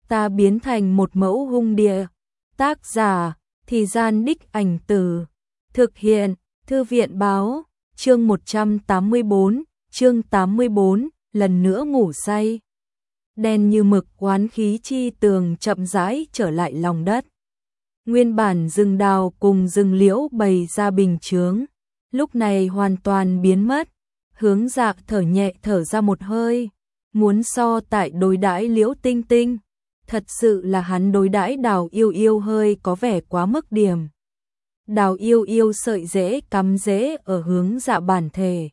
ta biến thành một mẫu hung địa. Tác giả, Thì Gian Đích Ảnh Từ. Thực hiện, Thư viện báo, chương 184, chương 84, lần nữa ngủ say. Đen như mực oán khí chi tường chậm rãi trở lại lòng đất. Nguyên bản rừng đào cùng rừng liễu bày ra bình chướng, lúc này hoàn toàn biến mất. Hướng Dạ thở nhẹ thở ra một hơi, muốn so tại đối đãi Liễu Tinh Tinh, thật sự là hắn đối đãi Đào Yêu Yêu hơi có vẻ quá mức điểm. Đào Yêu Yêu sợi rễ cắm rễ ở Hướng Dạ bản thể.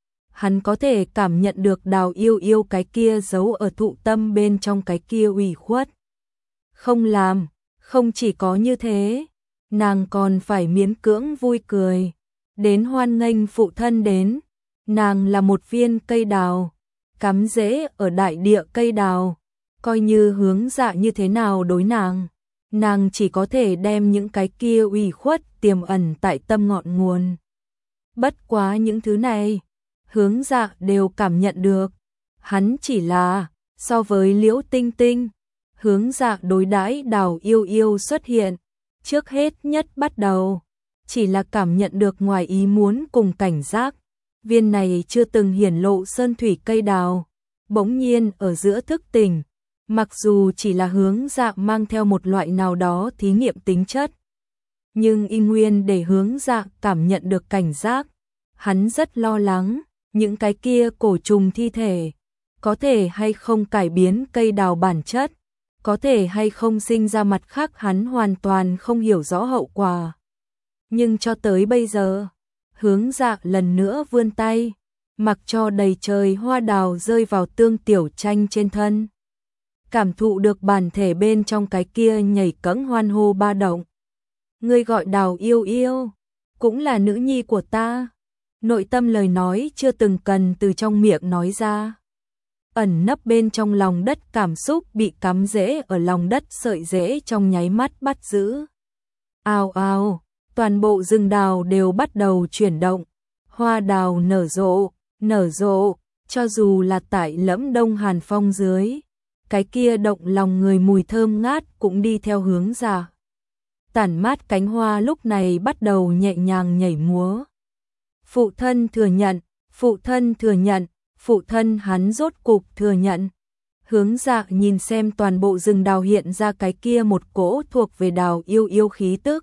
Hắn có thể cảm nhận được Đào Yêu Yêu cái kia giấu ở thụ tâm bên trong cái kia ủy khuất. Không làm, không chỉ có như thế, nàng còn phải miễn cưỡng vui cười, đến hoan nghênh phụ thân đến. Nàng là một viên cây đào, cắm rễ ở đại địa cây đào, coi như Hướng Dạ như thế nào đối nàng chỉ có thể đem những cái kia ủy khuất tiềm ẩn tại tâm ngọn nguồn. Bất quá những thứ này, Hướng Dạ đều cảm nhận được, hắn chỉ là, so với Liễu Tinh Tinh, Hướng Dạ đối đãi Đào Yêu Yêu xuất hiện, trước hết nhất bắt đầu, chỉ là cảm nhận được ngoài ý muốn cùng cảnh giác. Viên này chưa từng hiển lộ sơn thủy cây đào, bỗng nhiên ở giữa thức tỉnh, mặc dù chỉ là Hướng Dạ mang theo một loại nào đó thí nghiệm tính chất, nhưng y nguyên để Hướng Dạ cảm nhận được cảnh giác. Hắn rất lo lắng, những cái kia cổ trùng thi thể, có thể hay không cải biến cây đào bản chất, có thể hay không sinh ra mặt khác hắn hoàn toàn không hiểu rõ hậu quả. Nhưng cho tới bây giờ, Hướng Dạ lần nữa vươn tay, mặc cho đầy trời hoa đào rơi vào Tương Tiểu Tranh trên thân. Cảm thụ được bản thể bên trong cái kia nhảy cẫng hoan hô ba động. Ngươi gọi Đào Yêu Yêu, cũng là nữ nhi của ta. Nội tâm lời nói chưa từng cần từ trong miệng nói ra. Ẩn nấp bên trong lòng đất cảm xúc bị cắm rễ ở lòng đất sợi rễ trong nháy mắt bắt giữ. Ào ào, toàn bộ rừng đào đều bắt đầu chuyển động. Hoa đào nở rộ, cho dù là tại lẫm đông hàn phong dưới, cái kia động lòng người mùi thơm ngát cũng đi theo Hướng Dạ. Tản mát cánh hoa lúc này bắt đầu nhẹ nhàng nhảy múa. Phụ thân thừa nhận, phụ thân thừa nhận, phụ thân hắn rốt cục thừa nhận. Hướng Dạ nhìn xem toàn bộ rừng đào hiện ra cái kia một cỗ thuộc về Đào Yêu Yêu khí tức.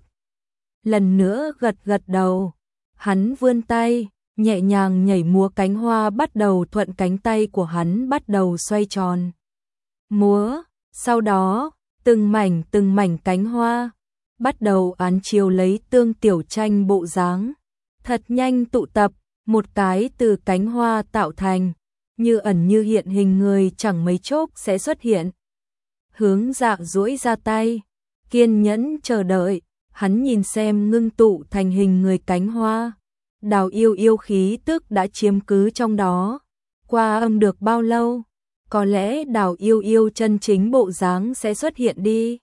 Lần nữa gật đầu, hắn vươn tay, nhẹ nhàng nhảy múa cánh hoa bắt đầu thuận cánh tay của hắn bắt đầu xoay tròn. Múa, sau đó, từng mảnh cánh hoa, bắt đầu án chiếu lấy Tương Tiểu Tranh bộ dáng. Thật nhanh tụ tập, một cái từ cánh hoa tạo thành, như ẩn như hiện hình người chẳng mấy chốc sẽ xuất hiện. Hướng Dạ duỗi ra tay, kiên nhẫn chờ đợi. Hắn nhìn xem ngưng tụ thành hình người cánh hoa, Đào Yêu Yêu khí tức đã chiếm cứ trong đó. Qua âm được bao lâu, có lẽ Đào Yêu Yêu chân chính bộ dáng sẽ xuất hiện đi.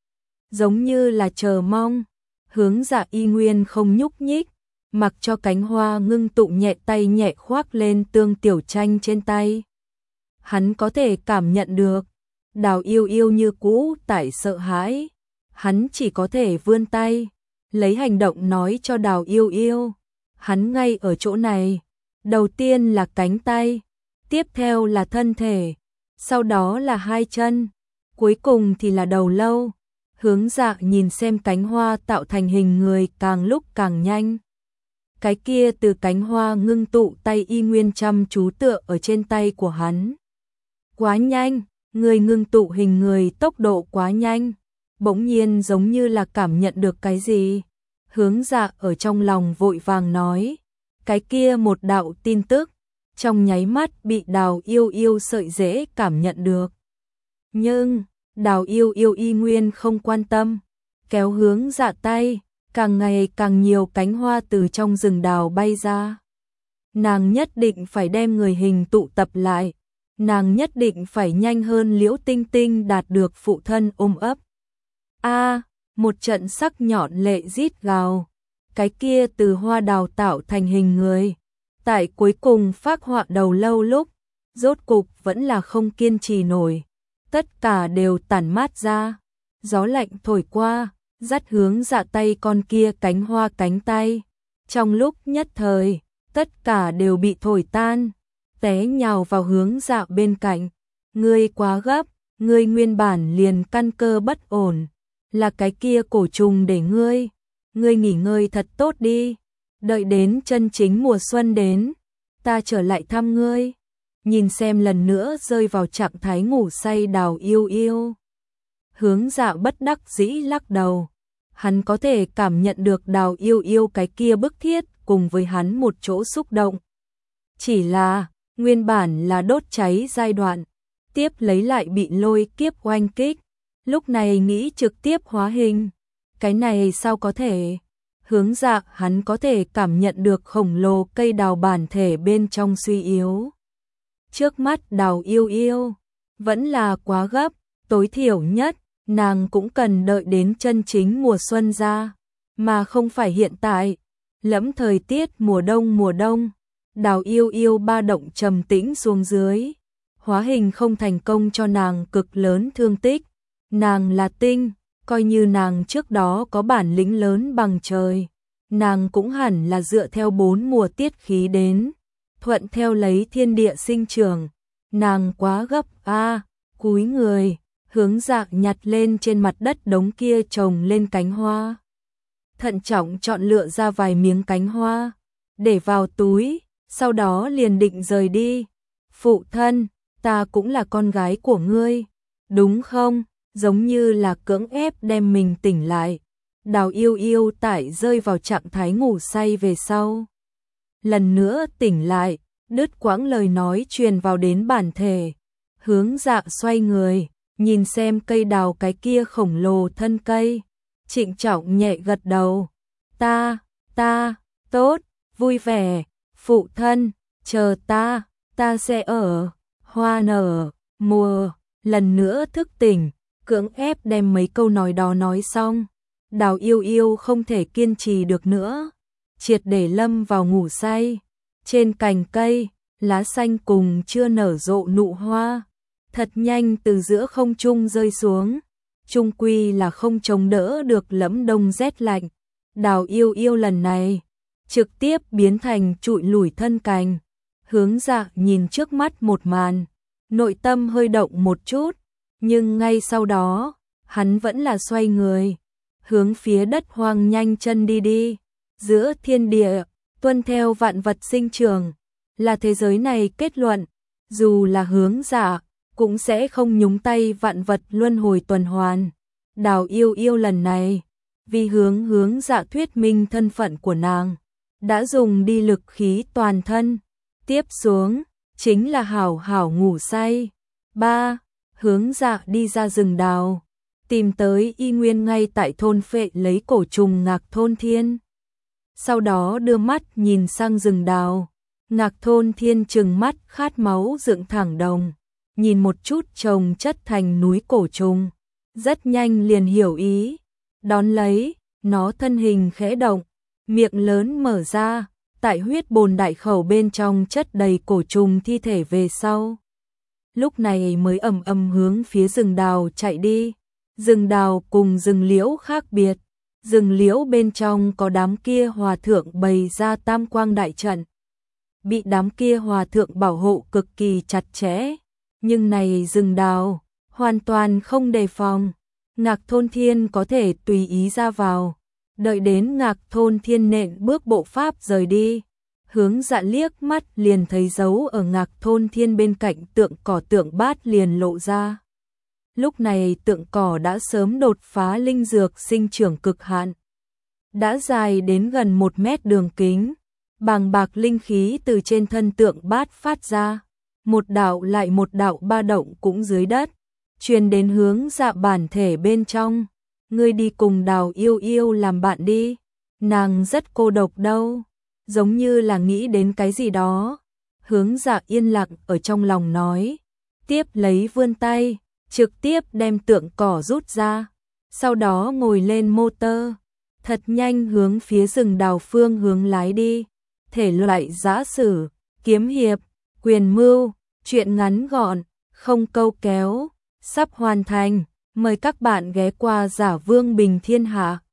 Giống như là chờ mong, Hướng Dạ y nguyên không nhúc nhích, mặc cho cánh hoa ngưng tụ nhẹ tay nhẹ khoác lên Tương Tiểu Tranh trên tay. Hắn có thể cảm nhận được, Đào Yêu Yêu như cũ tại sợ hãi. Hắn chỉ có thể vươn tay, lấy hành động nói cho Đào Yêu Yêu. Hắn ngay ở chỗ này, đầu tiên là cánh tay, tiếp theo là thân thể, sau đó là hai chân, cuối cùng thì là đầu lâu. Hướng Dạ nhìn xem cánh hoa tạo thành hình người càng lúc càng nhanh. Cái kia từ cánh hoa ngưng tụ tay y nguyên chăm chú tựa ở trên tay của hắn. Quá nhanh, người ngưng tụ hình người tốc độ quá nhanh. Bỗng nhiên giống như là cảm nhận được cái gì. Hướng Dạ ở trong lòng vội vàng nói. Cái kia một đạo tin tức, trong nháy mắt bị Đào Yêu Yêu sợi rễ cảm nhận được. Nhưng, Đào Yêu Yêu y nguyên không quan tâm. Kéo Hướng Dạ tay, càng ngày càng nhiều cánh hoa từ trong rừng đào bay ra. Nàng nhất định phải đem người hình tụ tập lại. Nàng nhất định phải nhanh hơn Liễu Tinh Tinh đạt được phụ thân ôm ấp. Một trận sắc nhọn lệ rít gào, cái kia từ hoa đào tạo thành hình người, tại cuối cùng phác họa đầu lâu lúc, rốt cục vẫn là không kiên trì nổi, tất cả đều tản mát ra. Gió lạnh thổi qua, dắt Hướng Dạ tay con kia cánh hoa cánh tay. Trong lúc nhất thời, tất cả đều bị thổi tan, té nhào vào Hướng Dạ bên cạnh. Ngươi quá gấp, ngươi nguyên bản liền căn cơ bất ổn, là cái kia cổ trùng để ngươi nghỉ ngơi thật tốt đi, đợi đến chân chính mùa xuân đến, ta trở lại thăm ngươi. Nhìn xem lần nữa rơi vào trạng thái ngủ say Đào Yêu Yêu. Hướng Dạ bất đắc dĩ lắc đầu, hắn có thể cảm nhận được Đào Yêu Yêu cái kia bức thiết cùng với hắn một chỗ xúc động. Chỉ là, nguyên bản là đốt cháy giai đoạn, tiếp lấy lại bị lôi kiếp oanh kích, lúc này nghĩ trực tiếp hóa hình. Cái này sao có thể? Hướng Dạ hắn có thể cảm nhận được khổng lồ cây đào bản thể bên trong suy yếu. Trước mắt Đào Yêu Yêu, vẫn là quá gấp, tối thiểu nhất, nàng cũng cần đợi đến chân chính mùa xuân ra, mà không phải hiện tại. Lẫm thời tiết mùa đông, Đào Yêu Yêu ba động trầm tĩnh xuống dưới. Hóa hình không thành công cho nàng cực lớn thương tích. Nàng là tinh, coi như nàng trước đó có bản lĩnh lớn bằng trời, nàng cũng hẳn là dựa theo 4 mùa tiết khí đến, thuận theo lấy thiên địa sinh trưởng. Nàng quá gấp cúi người, Hướng Dạ nhặt lên trên mặt đất đống kia trồng lên cánh hoa. Thận trọng chọn lựa ra vài miếng cánh hoa, để vào túi, sau đó liền định rời đi. Phụ thân, ta cũng là con gái của ngươi, đúng không? Giống như là cưỡng ép đem mình tỉnh lại. Đào Yêu Yêu tại rơi vào trạng thái ngủ say về sau. Lần nữa tỉnh lại, đứt quãng lời nói truyền vào đến bản thể. Hướng Dạ xoay người, nhìn xem cây đào cái kia khổng lồ thân cây. Trịnh trọng nhẹ gật đầu. Ta, tốt, vui vẻ, phụ thân, chờ ta sẽ ở, hoa nở, mùa. Lần nữa thức tỉnh, cưỡng ép đem mấy câu nói đó nói xong. Đào Yêu Yêu không thể kiên trì được nữa, triệt để lâm vào ngủ say. Trên cành cây, lá xanh cùng chưa nở rộ nụ hoa, thật nhanh từ giữa không trung rơi xuống. Chung quy là không chống đỡ được lẫm đông rét lạnh. Đào Yêu Yêu lần này trực tiếp biến thành trụi lủi thân cành. Hướng Dạ nhìn trước mắt một màn, nội tâm hơi động một chút, nhưng ngay sau đó, hắn vẫn là xoay người, hướng phía đất hoang nhanh chân đi. Giữa thiên địa, tuân theo vạn vật sinh trưởng, là thế giới này kết luận, dù là Hướng Dạ, cũng sẽ không nhúng tay vạn vật luân hồi tuần hoàn. Đào Yêu Yêu lần này, vì Hướng Dạ thuyết minh thân phận của nàng, đã dùng đi lực khí toàn thân. Tiếp xuống, chính là hảo hảo ngủ say. 3. Hướng Dạ đi ra rừng đào, tìm tới y nguyên ngay tại thôn phệ lấy cổ trùng Ngạc Thôn Thiên. Sau đó đưa mắt nhìn sang rừng đào, Ngạc Thôn Thiên trừng mắt khát máu dựng thẳng đồng, nhìn một chút chồng chất thành núi cổ trùng, rất nhanh liền hiểu ý, đón lấy, nó thân hình khẽ động, miệng lớn mở ra, tại huyết bồn đại khẩu bên trong chất đầy cổ trùng thi thể về sau. Lúc này mới ầm ầm hướng phía rừng đào chạy đi. Rừng đào cùng rừng liễu khác biệt, rừng liễu bên trong có đám kia hòa thượng bày ra tam quang đại trận, bị đám kia hòa thượng bảo hộ cực kỳ chặt chẽ, nhưng này rừng đào hoàn toàn không đề phòng, Ngạc Thôn Thiên có thể tùy ý ra vào. Đợi đến Ngạc Thôn Thiên nện bước bộ pháp rời đi, Hướng Dạ liếc mắt liền thấy dấu ở Ngạc Thôn Thiên bên cạnh tượng cỏ tượng bát liền lộ ra. Lúc này tượng cỏ đã sớm đột phá linh dược sinh trưởng cực hạn, đã dài đến gần 1 mét đường kính, bàng bạc linh khí từ trên thân tượng bát phát ra, một đạo lại một đạo ba động cũng dưới đất, truyền đến Hướng Dạ bản thể bên trong. Ngươi đi cùng Đào Yêu Yêu làm bạn đi, nàng rất cô độc đâu, giống như là nghĩ đến cái gì đó. Hướng Dạ yên lặng ở trong lòng nói, tiếp lấy vươn tay, trực tiếp đem tượng cỏ rút ra, sau đó ngồi lên motor, thật nhanh hướng phía rừng đào phương hướng lái đi. Thể loại giã sử, kiếm hiệp, quyền mưu, truyện ngắn gọn, không câu kéo, sắp hoàn thành. Mời các bạn ghé qua Giả Vương Bình Thiên Hạ.